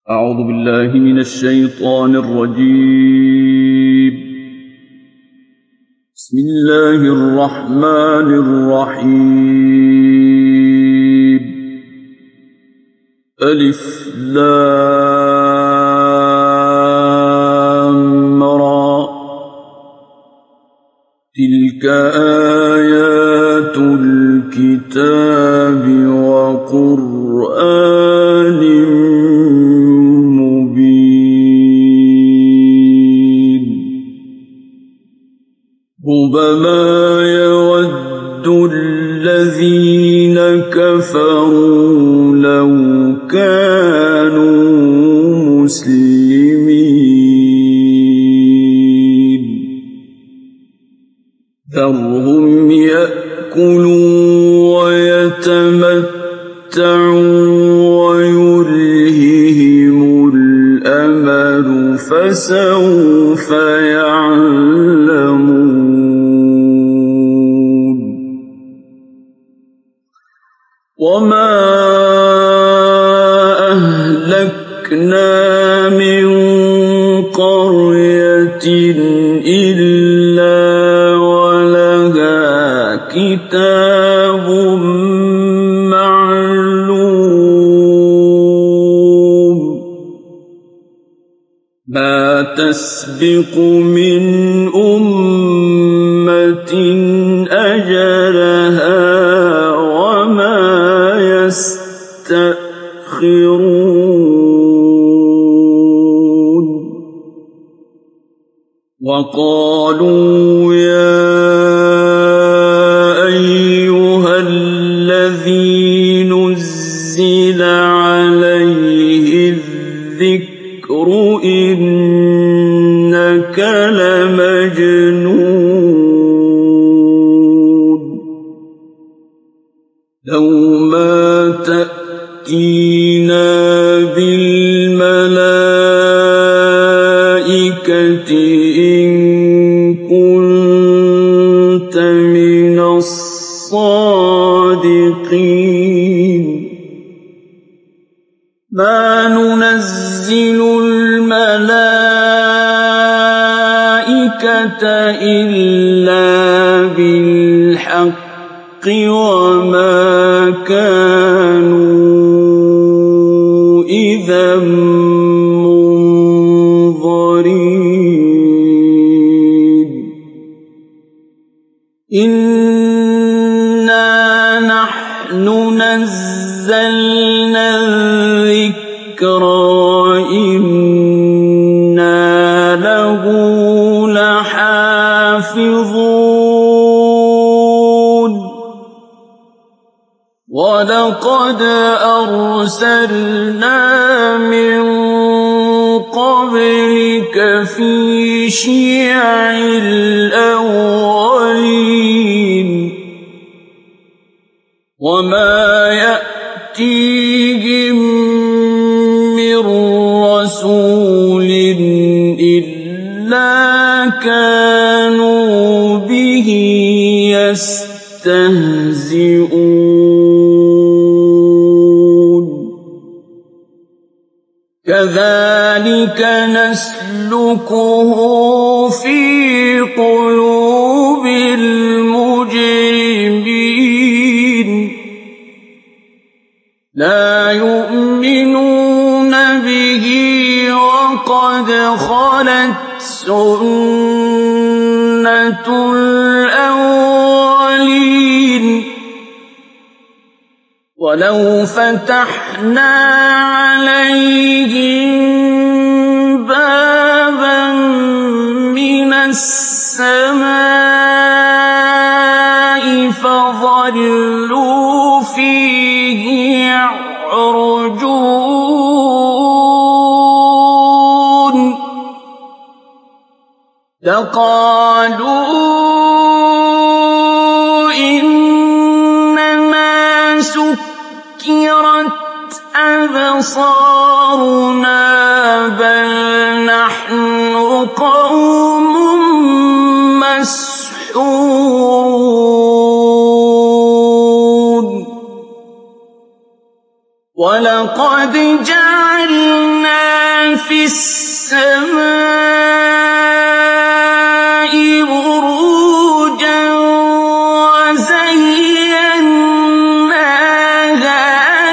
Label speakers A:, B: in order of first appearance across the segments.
A: أعوذ بالله من الشيطان الرجيم. بسم الله الرحمن الرحيم. ألف لام را، تلك آيات الكتاب وقرآن مبين. ربما يود الذين كفروا لو كانوا مسلمين. ذرهم يأكلوا ويتمتعوا ويلههم الأمل فسوف يعلمون. وما أهلكنا من قرية إلا ولها كتاب معلوم. ما تسبق من أمة أجلها وما يستأخرون. وقالوا يا أيها الذي نزل عليه الذكر إنك لمجنون. لو ما تأتينا بالملائكة إن كنت من الصادقين. ما ننزل الملائكة إلا بالحق وما كانوا إذا منظرين. إنا نحن نزلنا الذكر وإنا له لحافظون. ولقد أرسلنا من قبلك في شيع الأولين. وما يأتيهم من رسول إلا كانوا به يستهزئون. كذلك نسلكه في قلوب المجرمين. لا يؤمنون به وقد خلت سنة الأولين. ولو فتحنا عليهم بابا من السماء فظلوا فيه يعرجون لقالوا إنما سكرت أبصارنا بل نحن قوم مسحورون. ولقد جعلنا السماء بروجا وزيناها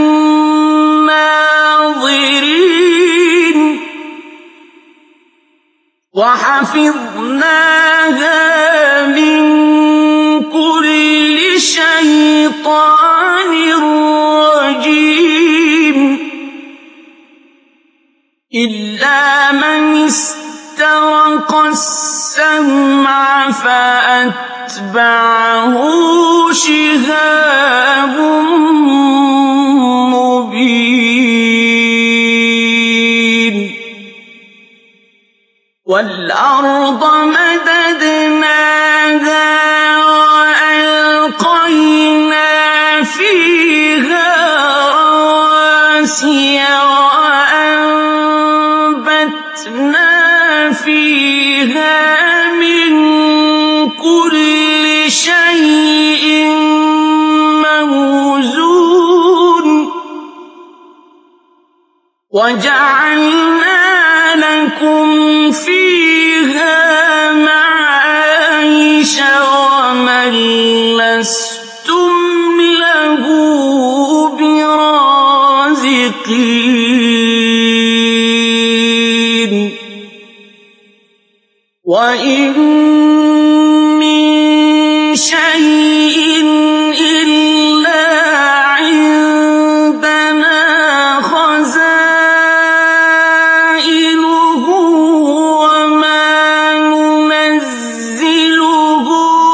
A: للناظرين وحفظناها من كل شيطان رجيم إلا من استرق السمع فأتبعه شهاب مبين والأرض مددناها وألقينا فيها رواسي وأنبتنا فيها من كل شيء موزون وجعلنا لكم فيها معايش ومن لستم له برازقين وإن من شيء إلا عندنا خزائنه وما ننزله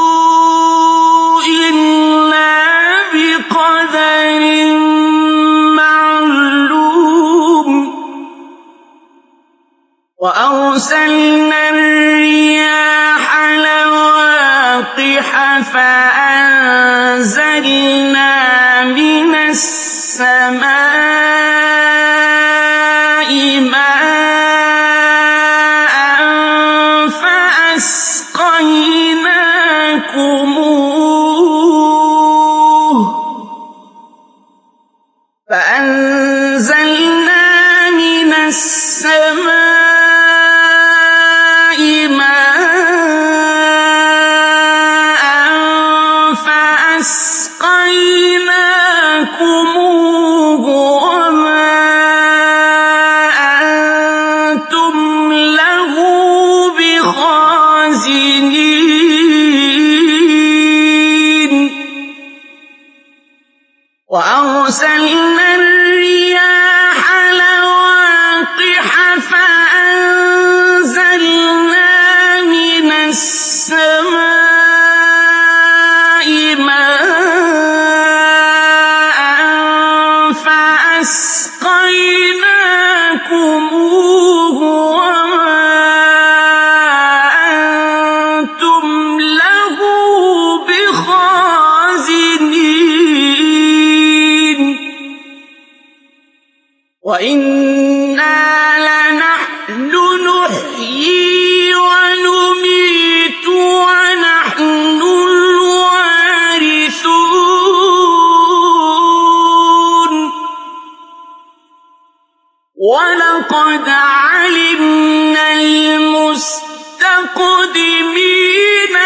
A: إلا بقدر معلوم وأرسلنا الرياح لواقح فأنزلنا من السماء ماء فأنزلنا من السماء ماء فأسقيناكموه وما أنتم له بخازنين وأرسلنا الرياح لواقح فأنزلنا من السماء ماء فأسقيناكموه وما أنتم له بخازنين وإنا لنحن نحيي ونميت ونحن الوارثون ولقد علمنا المستقدمين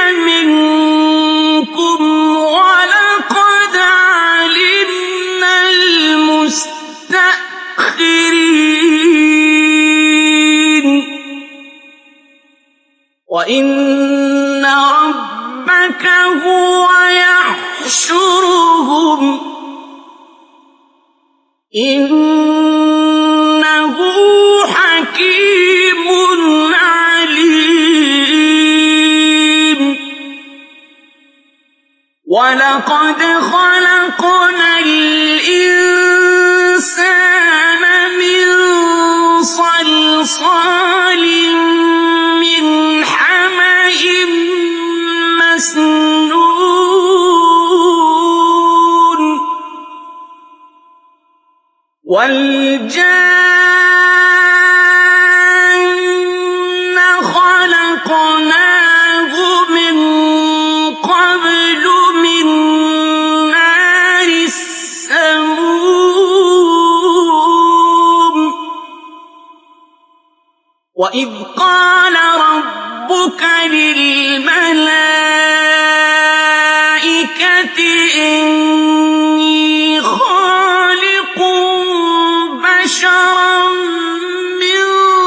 A: منكم ولقد علمنا المستأخرين وإن ربك هو يحشرهم إنه حكيم عليم ولقد خلقنا الإنسان من صلصال من حمإ مسنون والجان خلقناه من قبل من نار السموم وَإِذْ قَالَ رَبُّكَ لِلْمَلَائِكَةِ إِنِّي خَالِقٌ بَشَرًا مِّن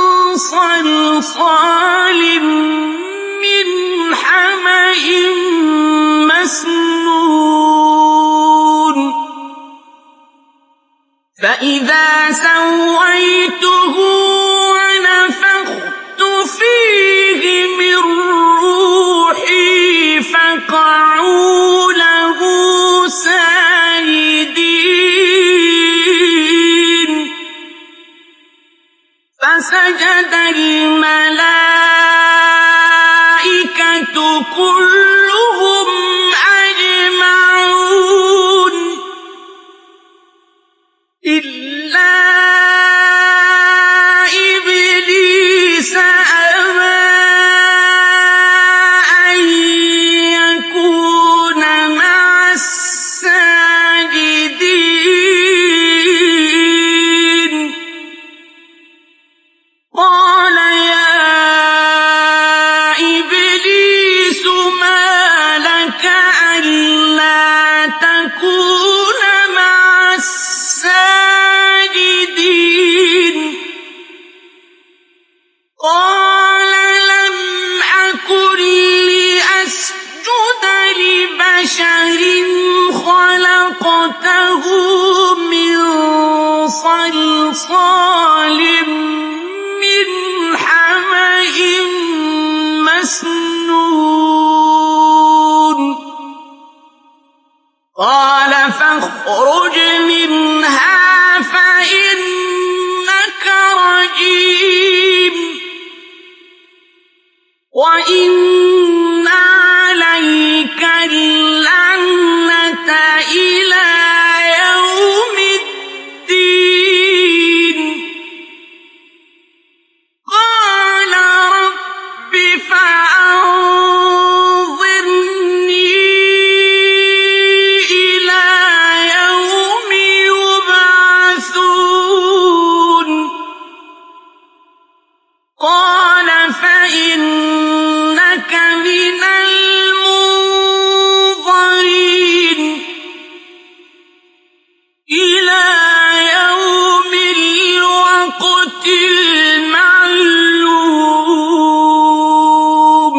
A: صَلْصَالٍ مِّنْ حَمَإٍ مَّسْنُونٍ فَإِذَا سَوَّيْتُهُ وَنَفَخْتُ فِيهِ مِن رُّوحِي فَقَعُوا لَهُ سَاجِدِينَ فَسَجَدَ الْمَلَائِكَةُ كُلُّهُمْ أَجْمَعُونَ إِلَّا إِبْلِيسَ أَبَىٰ أَن يَكُونَ مَعَ السَّاجِدِينَ قَالَ يَا إِبْلِيسُ مَا لَكَ أَلَّا تَكُونَ مَعَ السَّاجِدِينَ قَالَ لَمْ أَكُن لِّأَسْجُدَ لِبَشَرٍ خَلَقْتَهُ مِن صَلْصَالٍ مِّنْ حَمَإٍ مَّسْنُونٍ قَالَ فَاخْرُجْ مِنْهَا فَإِنَّكَ رَجِيمٌ وَإِنَّ عَلَيْكَ اللَّعْنَةَ إِلَىٰ يَوْمِ الدِّينِ قَالَ رَبِّ فَأَنظِرْنِي إِلَىٰ يَوْمِ يُبْعَثُونَ قَالَ فَإِنَّكَ مِنَ الْمُنظَرِينَ إِلَىٰ يَوْمِ الْوَقْتِ الْمَعْلُومِ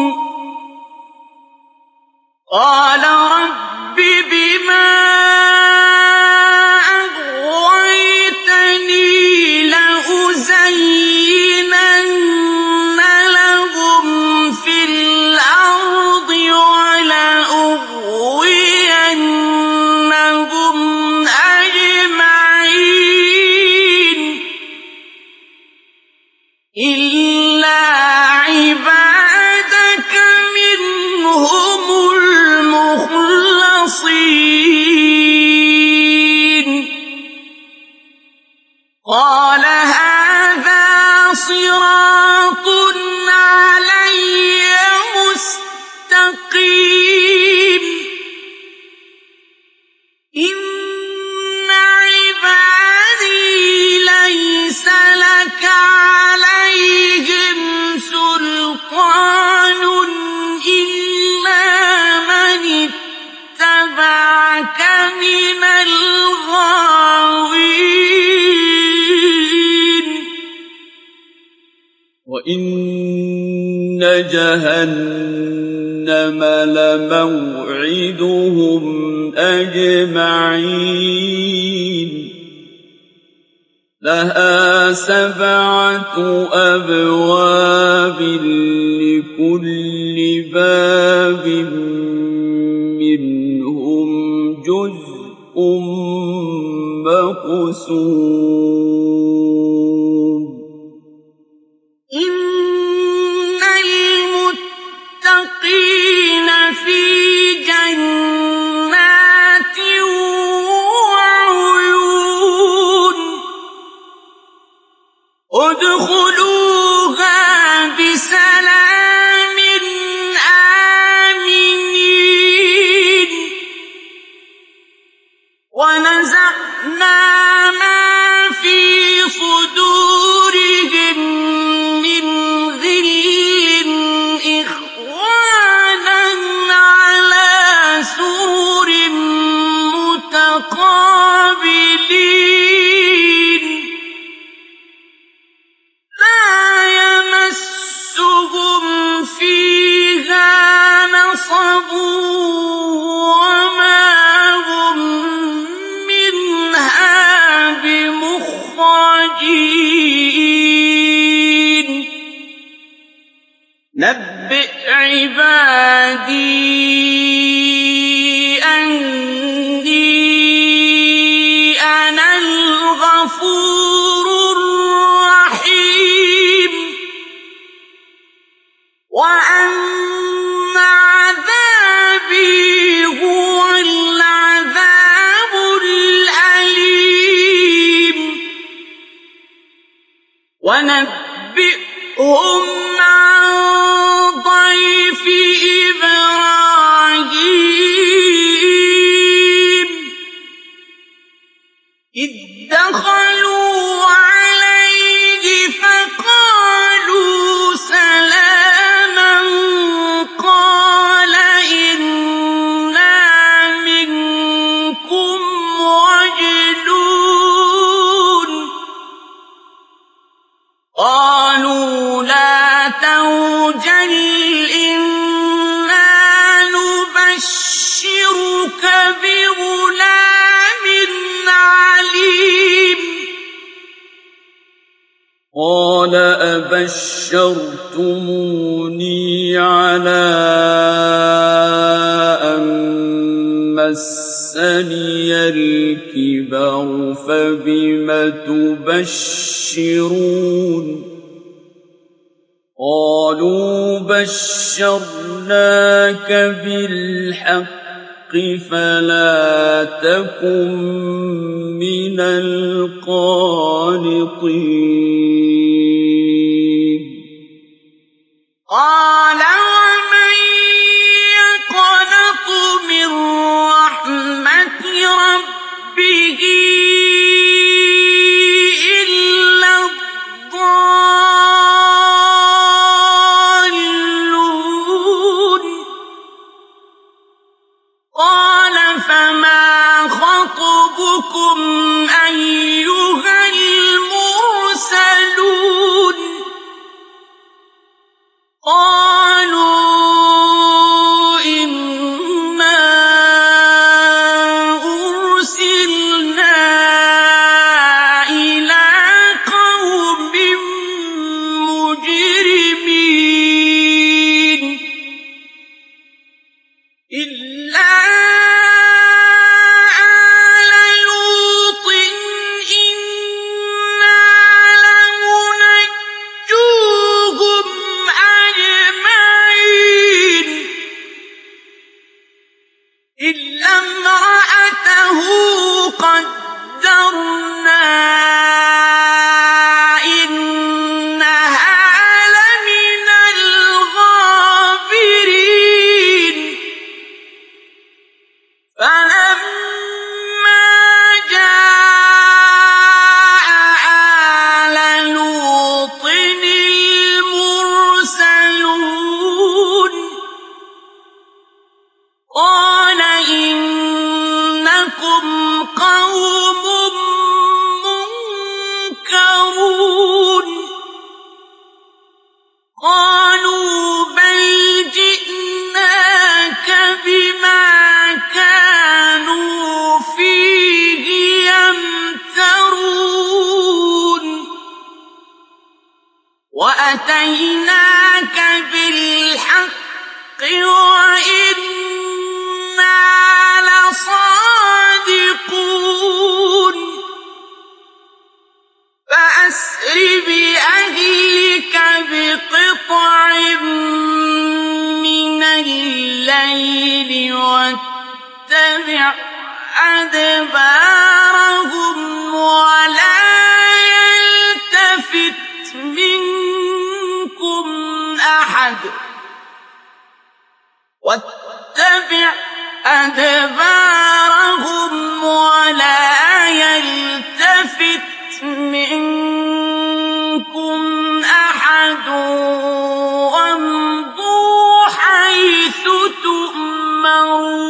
A: قَالَ رَبِّ بِمَا أَغْوَيْتَنِي لَأُزَيِّنَنَّ لَهُمْ فِي الْأَرْضِ وَلَأُغْوِيَنَّهُمْ أَجْمَعِينَ إِلَّا عِبَادَكَ مِنْهُمُ الْمُخْلَصِينَ قَالَ هَٰذَا صِرَاطٌ عَلَيَّ مُسْتَقِيمٌ إِنَّ عِبَادِي لَيْسَ لَكَ عَلَيْهِمْ سُلْطَانٌ إِلَّا مَنِ اتَّبَعَكَ مِنَ الْغَاوِينَ وَإِنَّ جَهَنَّمَ لَمَوْعِدُهُمْ أَجْمَعِينَ لَهَا 7 أَبْوَابٍ لِّكُلِّ بَابٍ مِّنْهُمْ جُزْءٌ مَّقْسُومٌ إِنَّ الْمُتَّقِينَ فِي جَنَّاتٍ وَعُيُونٍ ادْخُلُوهَا بِسَلَامٍ آمِنِينَ وَنَزَعْنَا مَا فِي صُدُورِهِم مِّنْ وَنَبِّئْهُمْ عَن ضَيْفِ إِبْرَاهِيمَ إِذْ دَخَلُوا عَلَيْهِ فَقَالُوا سَلَامًا قَالَ إِنَّا مِنكُمْ وَجِلُونَ قَالُوا لَا تَوْجَلْ إِنَّا نُبَشِّرُكَ بِغُلَامٍ عَلِيمٍ قَالَ أَبَشَّرْتُمُونِي عَلَىٰ أَن مَّسَّنِيَ الْكِبَرُ فَبِمَ تُبَشِّرُونَ قَالُوا بَشَّرْنَاكَ بِالْحَقِّ فَلَا تَكُن مِّنَ الْقَانِطِينَ قَالَ وَمَن يَقْنَطُ مِن رَّحْمَةِ رَبِّهِ إِلَّا الضَّالُّونَ قَالَ فَمَا خَطْبُكُمْ أَيُّهَا الْمُرْسَلُونَ قَالُوا إِنَّا أُرْسِلْنَا إِلَىٰ قَوْمٍ مُّجْرِمِينَ إِلَّا آلَ لُوطٍ إِنَّا لَمُنَجُّوهُمْ أَجْمَعِينَ إِلَّا امْرَأَتَهُ قَدَّرْنَا إِنَّهَا لَمِنَ الْغَابِرِينَ فَلَمَّا جَاءَ آلَ لُوطٍ الْمُرْسَلُونَ قَالَ إِنَّكُمْ قَوْمٌ مُّنكَرُونَ قَالُوا بَلْ جِئْنَاكَ بِمَا كَانُوا فِيهِ يَمْتَرُونَ وَأَتَيْنَاكَ بِالْحَقِّ وَإِنَّا لَصَادِقُونَ فَأَسْرِ بِأَهْلِكَ بِقِطْعٍ مِّنَ اللَّيْلِ وَاتَّبِعْ أَدْبَارَهُمْ وَلَا يَلْتَفِتْ مِنكُمْ أَحَدٌ وَاتَّبِعْ أَدْبَارَهُمْ وَلَا يَلْتَفِتْ مِنكُمْ أَحَدٌ وَامْضُوا حَيْثُ تُؤْمَرُونَ